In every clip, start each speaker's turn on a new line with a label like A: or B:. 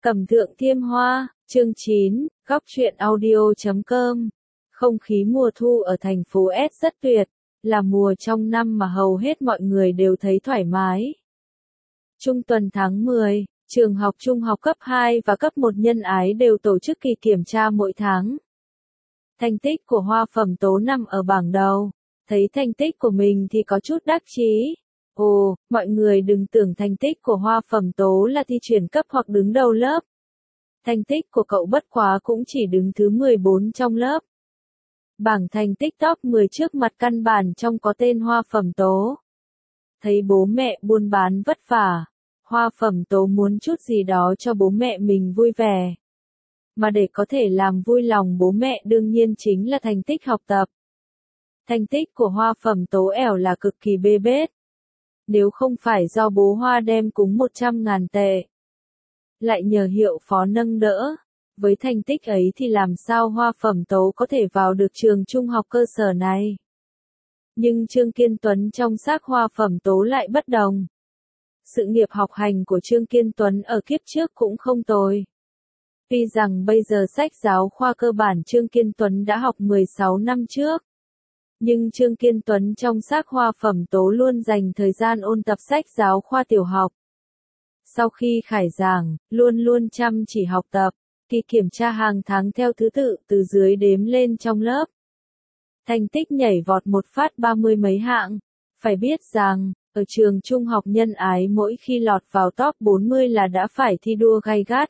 A: Cẩm Thượng Thiêm Hoa, chương 9, góc truyện audio.com. Không khí mùa thu ở thành phố S rất tuyệt, là mùa trong năm mà hầu hết mọi người đều thấy thoải mái. Trung tuần tháng 10, trường học trung học cấp 2 và cấp 1 Nhân Ái đều tổ chức kỳ kiểm tra mỗi tháng. Thành tích của Hoa Phẩm Tố nằm ở bảng đầu, thấy thành tích của mình thì có chút đắc chí. Ồ, mọi người đừng tưởng thành tích của Hoa Phẩm Tố là thi chuyển cấp hoặc đứng đầu lớp. Thành tích của cậu bất quá cũng chỉ đứng thứ 14 trong lớp. Bảng thành tích top 10 trước mặt căn bản trong có tên Hoa Phẩm Tố. Thấy bố mẹ buôn bán vất vả, Hoa Phẩm Tố muốn chút gì đó cho bố mẹ mình vui vẻ. Mà để có thể làm vui lòng bố mẹ đương nhiên chính là thành tích học tập. Thành tích của Hoa Phẩm Tố ẻo là cực kỳ bê bết. Nếu không phải do bố Hoa đem cúng 100.000 tệ, lại nhờ hiệu phó nâng đỡ, với thành tích ấy thì làm sao Hoa Phẩm Tố có thể vào được trường trung học cơ sở này. Nhưng Trương Kiên Tuấn trong xác Hoa Phẩm Tố lại bất đồng. Sự nghiệp học hành của Trương Kiên Tuấn ở kiếp trước cũng không tồi. Tuy rằng bây giờ sách giáo khoa cơ bản Trương Kiên Tuấn đã học 16 năm trước. Nhưng Trương Kiên Tuấn trong xác Hoa Phẩm Tố luôn dành thời gian ôn tập sách giáo khoa tiểu học. Sau khi khai giảng, luôn luôn chăm chỉ học tập, kỳ kiểm tra hàng tháng theo thứ tự từ dưới đếm lên trong lớp. Thành tích nhảy vọt một phát 30 mấy hạng. Phải biết rằng, ở trường trung học Nhân Ái mỗi khi lọt vào top 40 là đã phải thi đua gay gắt.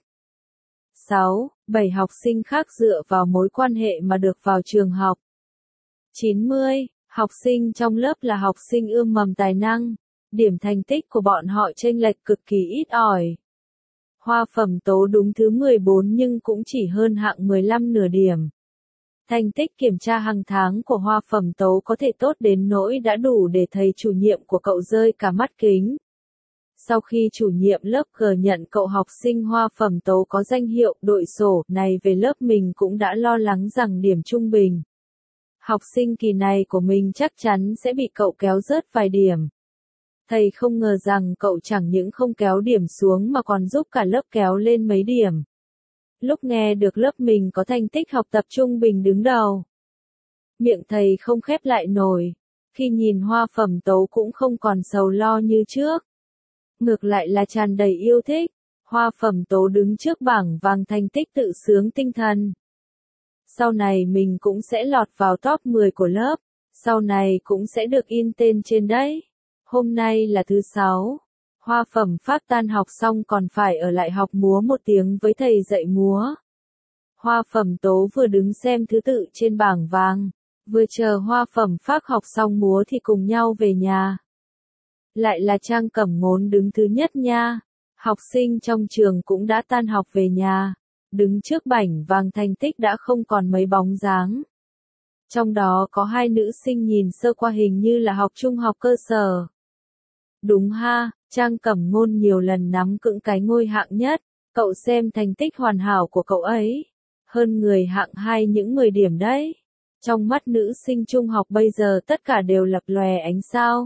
A: 6, 7 học sinh khác dựa vào mối quan hệ mà được vào trường học. 90, học sinh trong lớp là học sinh ươm mầm tài năng, điểm thành tích của bọn họ chênh lệch cực kỳ ít ỏi. Hoa Phẩm Tố đúng thứ 14 nhưng cũng chỉ hơn hạng 15 nửa điểm. Thành tích kiểm tra hàng tháng của Hoa Phẩm Tố có thể tốt đến nỗi đã đủ để thầy chủ nhiệm của cậu rơi cả mắt kính. Sau khi chủ nhiệm lớp gờ nhận cậu học sinh Hoa Phẩm Tố có danh hiệu đội sổ này về lớp mình cũng đã lo lắng rằng điểm trung bình. Học sinh kỳ này của mình chắc chắn sẽ bị cậu kéo rớt vài điểm. Thầy không ngờ rằng cậu chẳng những không kéo điểm xuống mà còn giúp cả lớp kéo lên mấy điểm. Lúc nghe được lớp mình có thành tích học tập trung bình đứng đầu, miệng thầy không khép lại nổi. Khi nhìn Hoa Phẩm Tố cũng không còn sầu lo như trước. Ngược lại là tràn đầy yêu thích. Hoa Phẩm Tố đứng trước bảng vàng thành tích tự sướng tinh thần. Sau này mình cũng sẽ lọt vào top 10 của lớp. Sau này cũng sẽ được in tên trên đấy. Hôm nay là thứ 6. Hoa Phẩm Phác tan học xong còn phải ở lại học múa 1 tiếng với thầy dạy múa. Hoa Phẩm Tố vừa đứng xem thứ tự trên bảng vàng, vừa chờ Hoa Phẩm Phác học xong múa thì cùng nhau về nhà. Lại là Trang Cẩm Ngôn đứng thứ nhất nha. Học sinh trong trường cũng đã tan học về nhà. Đứng trước bảng vàng thành tích đã không còn mấy bóng dáng. Trong đó có 2 nữ sinh nhìn sơ qua hình như là học trung học cơ sở. Đúng ha, Trang Cẩm Ngôn nhiều lần nắm cững cái ngôi hạng nhất. Cậu xem thành tích hoàn hảo của cậu ấy. Hơn người hạng 2 những 10 điểm đấy. Trong mắt nữ sinh trung học bây giờ tất cả đều lập lòe ánh sao.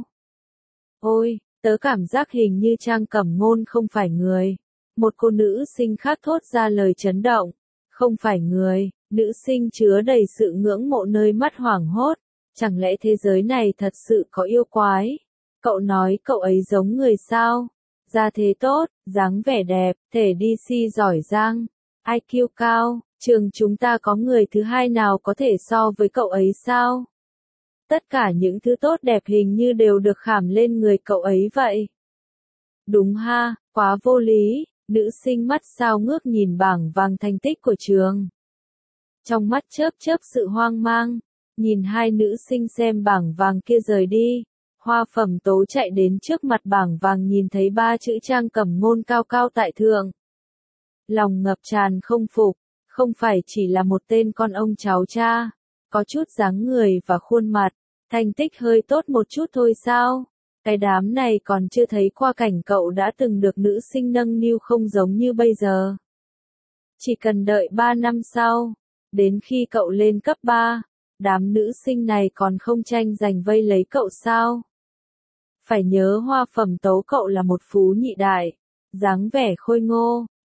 A: Ôi, tớ cảm giác hình như Trang Cẩm Ngôn không phải người. Một cô nữ sinh khác thốt ra lời chấn động. Không phải người, nữ sinh chứa đầy sự ngưỡng mộ nơi mắt hoảng hốt. Chẳng lẽ thế giới này thật sự có yêu quái? Cậu nói cậu ấy giống người sao? Da thế tốt, dáng vẻ đẹp, thể đi si giỏi giang, IQ cao, trường chúng ta có người thứ 2 nào có thể so với cậu ấy sao? Tất cả những thứ tốt đẹp hình như đều được khảm lên người cậu ấy vậy. Đúng ha, quá vô lý. Nữ sinh mắt sao ngước nhìn bảng vàng thành tích của trường. Trong mắt chớp chớp sự hoang mang, nhìn 2 nữ sinh xem bảng vàng kia rời đi. Hoa Phẩm Tố chạy đến trước mặt bảng vàng nhìn thấy 3 chữ Trang Cẩm Ngôn cao cao tại thượng. Lòng ngập tràn không phục, không phải chỉ là một tên con ông cháu cha, có chút dáng người và khuôn mặt, thành tích hơi tốt một chút thôi sao? Cái đám này còn chưa thấy qua cảnh cậu đã từng được nữ sinh nâng niu không giống như bây giờ. Chỉ cần đợi 3 năm sau, đến khi cậu lên cấp 3, đám nữ sinh này còn không tranh giành vây lấy cậu sao? Phải nhớ Hoa Phẩm Tố cậu là một phú nhị đại, dáng vẻ khôi ngô,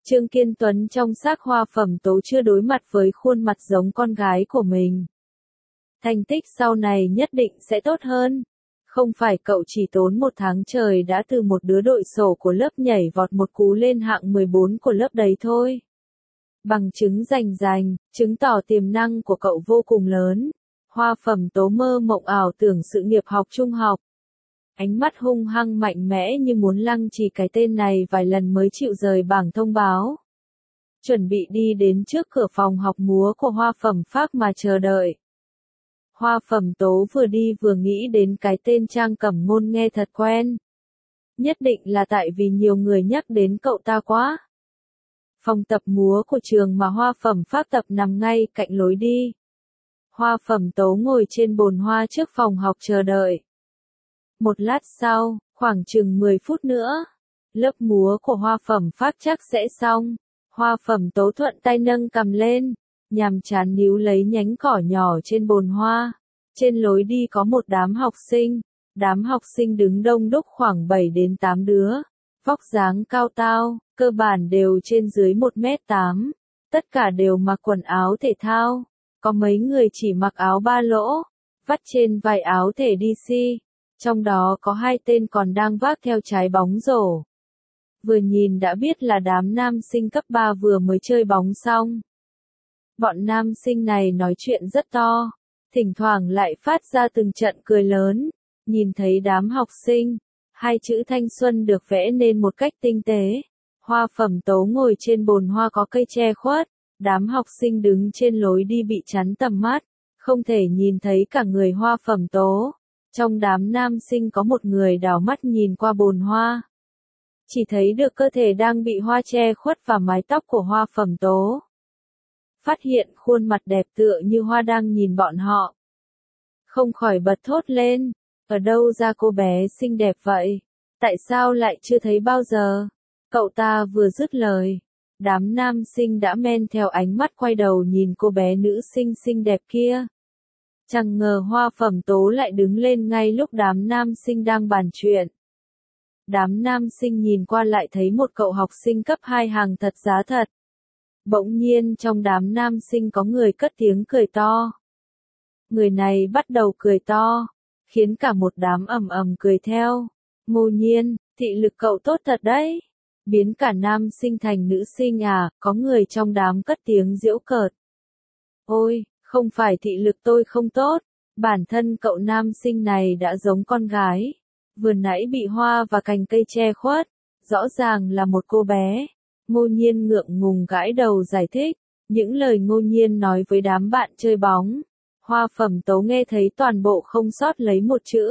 A: Trương Kiên Tuấn trong xác Hoa Phẩm Tố chưa đối mặt với khuôn mặt giống con gái của mình. Thành tích sau này nhất định sẽ tốt hơn. Không phải cậu chỉ tốn 1 tháng trời đã từ một đứa đội sổ của lớp nhảy vọt một cú lên hạng 14 của lớp đấy thôi. Bằng chứng rành rành, chứng tỏ tiềm năng của cậu vô cùng lớn. Hoa Phẩm Tố mơ mộng ảo tưởng sự nghiệp học trung học. Ánh mắt hung hăng mạnh mẽ như muốn lăng trì cái tên này vài lần mới chịu rời bảng thông báo. Chuẩn bị đi đến trước cửa phòng học múa của Hoa Phẩm Phác mà chờ đợi. Hoa Phẩm Tố vừa đi vừa nghĩ đến cái tên Trang Cẩm Ngôn nghe thật quen. Nhất định là tại vì nhiều người nhắc đến cậu ta quá. Phòng tập múa của trường mà Hoa Phẩm Phác tập nằm ngay cạnh lối đi. Hoa Phẩm Tố ngồi trên bồn hoa trước phòng học chờ đợi. Một lát sau, khoảng chừng 10 phút nữa, lớp múa của Hoa Phẩm Phác chắc sẽ xong. Hoa Phẩm Tố thuận tay nâng cằm lên, nhàm chán níu lấy nhánh cỏ nhỏ trên bồn hoa. Trên lối đi có một đám học sinh. Đám học sinh đứng đông đúc khoảng 7 đến 8 đứa. Vóc dáng cao tao, cơ bản đều trên dưới 1m8. Tất cả đều mặc quần áo thể thao. Có mấy người chỉ mặc áo ba lỗ, vắt trên vai áo thể DC. Trong đó có 2 tên còn đang vác theo trái bóng rổ. Vừa nhìn đã biết là đám nam sinh cấp 3 vừa mới chơi bóng xong. Bọn nam sinh này nói chuyện rất to, thỉnh thoảng lại phát ra từng trận cười lớn. Nhìn thấy đám học sinh, 2 chữ thanh xuân được vẽ nên một cách tinh tế. Hoa Phẩm Tố ngồi trên bồn hoa có cây che khuất. Đám học sinh đứng trên lối đi bị chắn tầm mắt, không thể nhìn thấy cả người Hoa Phẩm Tố. Trong đám nam sinh có một người đảo mắt nhìn qua bồn hoa. Chỉ thấy được cơ thể đang bị hoa che khuất và mái tóc của Hoa Phẩm Tố. Phát hiện khuôn mặt đẹp tựa như hoa đang nhìn bọn họ. Không khỏi bật thốt lên, ở đâu ra cô bé xinh đẹp vậy? Tại sao lại chưa thấy bao giờ? Cậu ta vừa dứt lời. Đám nam sinh đã men theo ánh mắt quay đầu nhìn cô bé nữ sinh xinh đẹp kia. Chẳng ngờ Hoa Phẩm Tố lại đứng lên ngay lúc đám nam sinh đang bàn chuyện. Đám nam sinh nhìn qua lại thấy một cậu học sinh cấp 2 hàng thật giá thật. Bỗng nhiên trong đám nam sinh có người cất tiếng cười to. Người này bắt đầu cười to, khiến cả một đám ầm ầm cười theo. Ngô Nhiên, thị lực cậu tốt thật đấy. Biến cả nam sinh thành nữ sinh à, có người trong đám cất tiếng giễu cợt. Ôi, không phải thị lực tôi không tốt, bản thân cậu nam sinh này đã giống con gái. Vừa nãy bị hoa và cành cây che khuất, rõ ràng là một cô bé. Ngô Nhiên ngượng ngùng gãi đầu giải thích, những lời Ngô Nhiên nói với đám bạn chơi bóng. Hoa Phẩm Tố nghe thấy toàn bộ không sót lấy một chữ.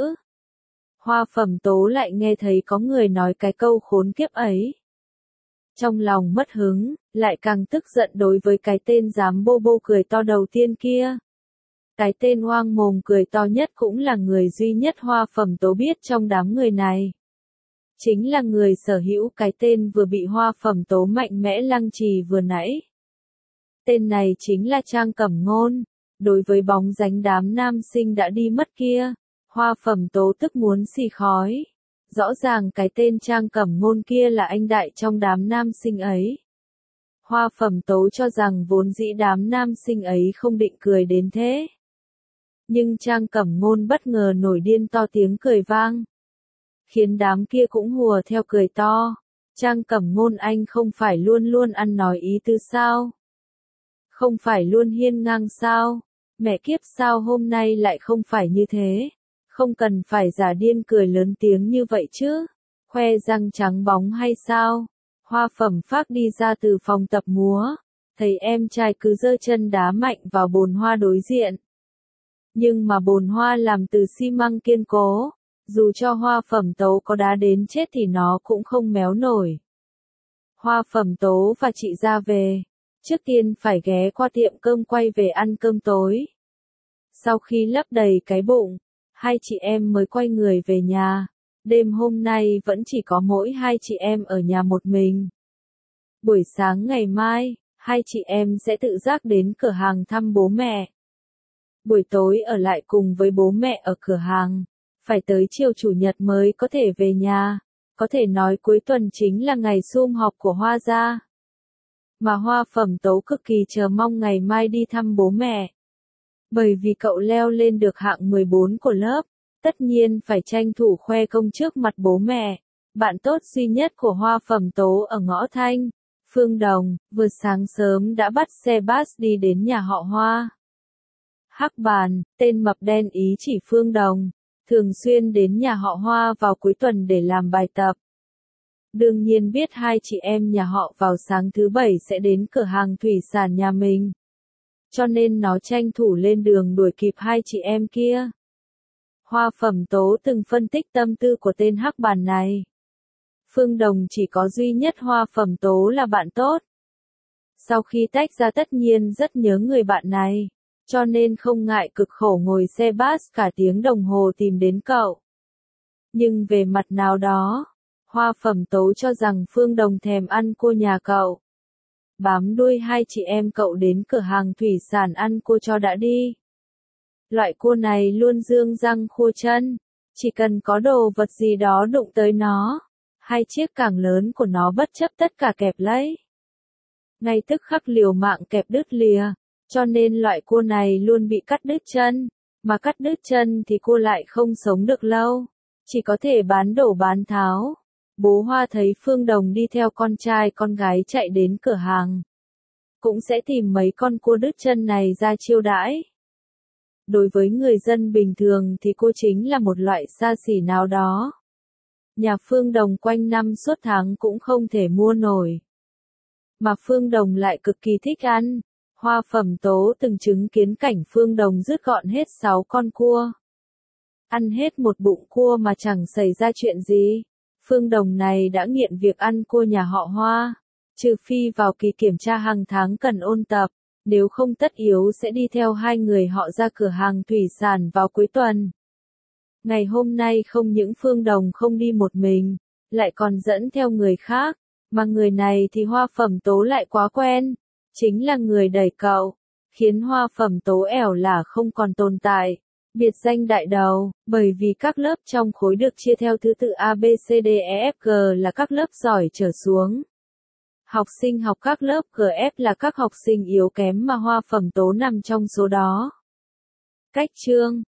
A: Hoa Phẩm Tố lại nghe thấy có người nói cái câu khốn kiếp ấy. Trong lòng mất hứng, lại càng tức giận đối với cái tên dám bô bô cười to đầu tiên kia. Cái tên hoang mồm cười to nhất cũng là người duy nhất Hoa Phẩm Tố biết trong đám người này. Chính là người sở hữu cái tên vừa bị Hoa Phẩm Tố mạnh mẽ lăng trì vừa nãy. Tên này chính là Trang Cẩm Ngôn. Đối với bóng dáng đám nam sinh đã đi mất kia, Hoa Phẩm Tố tức muốn xì khói. Rõ ràng cái tên Trang Cẩm Ngôn kia là anh đại trong đám nam sinh ấy. Hoa Phẩm Tố cho rằng vốn dĩ đám nam sinh ấy không định cười đến thế. Nhưng Trang Cẩm Ngôn bất ngờ nổi điên to tiếng cười vang. Khiến đám kia cũng hùa theo cười to. Trang Cẩm Ngôn anh không phải luôn luôn ăn nói ý tứ sao? Không phải luôn hiên ngang sao? Mẹ kiếp sao hôm nay lại không phải như thế? Không cần phải giả điên cười lớn tiếng như vậy chứ? Khoe răng trắng bóng hay sao? Hoa Phẩm Phác đi ra từ phòng tập múa, thấy em trai cứ giơ chân đá mạnh vào bồn hoa đối diện. Nhưng mà bồn hoa làm từ xi măng kiên cố, dù cho Hoa Phẩm Tố có đá đến chết thì nó cũng không méo nổi. Hoa Phẩm Tố và chị ra về, trước tiên phải ghé qua tiệm cơm quay về ăn cơm tối. Sau khi lấp đầy cái bụng, 2 chị em mới quay người về nhà. Đêm hôm nay vẫn chỉ có mỗi 2 chị em ở nhà một mình. Buổi sáng ngày mai, 2 chị em sẽ tự giác đến cửa hàng thăm bố mẹ. Buổi tối ở lại cùng với bố mẹ ở cửa hàng. Phải tới chiều chủ nhật mới có thể về nhà. Có thể nói cuối tuần chính là ngày sum họp của Hoa gia. mà Hoa Phẩm Tố cực kỳ chờ mong ngày mai đi thăm bố mẹ. Bởi vì cậu leo lên được hạng 14 của lớp, tất nhiên phải tranh thủ khoe công trước mặt bố mẹ. Bạn tốt duy nhất của Hoa Phẩm Tố ở ngõ Thanh, Phương Đồng, vừa sáng sớm đã bắt xe bus đi đến nhà họ Hoa. Hắc Bàn, tên mập đen ý chỉ Phương Đồng, thường xuyên đến nhà họ Hoa vào cuối tuần để làm bài tập. Đương nhiên biết hai chị em nhà họ vào sáng thứ bảy sẽ đến cửa hàng thủy sản nhà mình. Cho nên nó tranh thủ lên đường đuổi kịp hai chị em kia. Hoa Phẩm Tố từng phân tích tâm tư của tên Hắc Bàn này. Phương Đồng chỉ có duy nhất Hoa Phẩm Tố là bạn tốt. Sau khi tách ra tất nhiên rất nhớ người bạn này, cho nên không ngại cực khổ ngồi xe bus cả tiếng đồng hồ tìm đến cậu. Nhưng về mặt nào đó, Hoa Phẩm Tố cho rằng Phương Đồng thèm ăn cua nhà cậu. Bám đuôi hai chị em cậu đến cửa hàng thủy sản ăn cua cho đã đi. Loại cua này luôn dương răng khua chân, chỉ cần có đồ vật gì đó đụng tới nó, hai chiếc càng lớn của nó bất chấp tất cả kẹp lấy. Ngay tức khắc liều mạng kẹp đứt lìa, cho nên loại cua này luôn bị cắt đứt chân, mà cắt đứt chân thì cua lại không sống được lâu, chỉ có thể bán đổ bán tháo. Bố Hoa thấy Phương Đồng đi theo con trai con gái chạy đến cửa hàng, cũng sẽ tìm mấy con cua đứt chân này ra chiêu đãi. Đối với người dân bình thường thì cua chính là một loại xa xỉ nào đó. Nhà Phương Đồng quanh năm suốt tháng cũng không thể mua nổi. Mà Phương Đồng lại cực kỳ thích ăn. Hoa Phẩm Tố từng chứng kiến cảnh Phương Đồng dứt gọn hết 6 con cua. Ăn hết một bụng cua mà chẳng xảy ra chuyện gì. Phương Đồng này đã nghiện việc ăn cua nhà họ Hoa. Trừ phi vào kỳ kiểm tra hàng tháng cần ôn tập, nếu không tất yếu sẽ đi theo hai người họ ra cửa hàng thủy sản vào cuối tuần. Ngày hôm nay không những Phương Đồng không đi một mình, lại còn dẫn theo người khác, mà người này thì Hoa Phẩm Tố lại quá quen, chính là người đẩy cậu, khiến Hoa Phẩm Tố ẻo lả không còn tồn tại. Biệt danh đại đầu, bởi vì các lớp trong khối được chia theo thứ tự A B C D E F G là các lớp giỏi trở xuống. Học sinh học các lớp GF là các học sinh yếu kém mà Hoa Phẩm Tố nằm trong số đó. Cách chương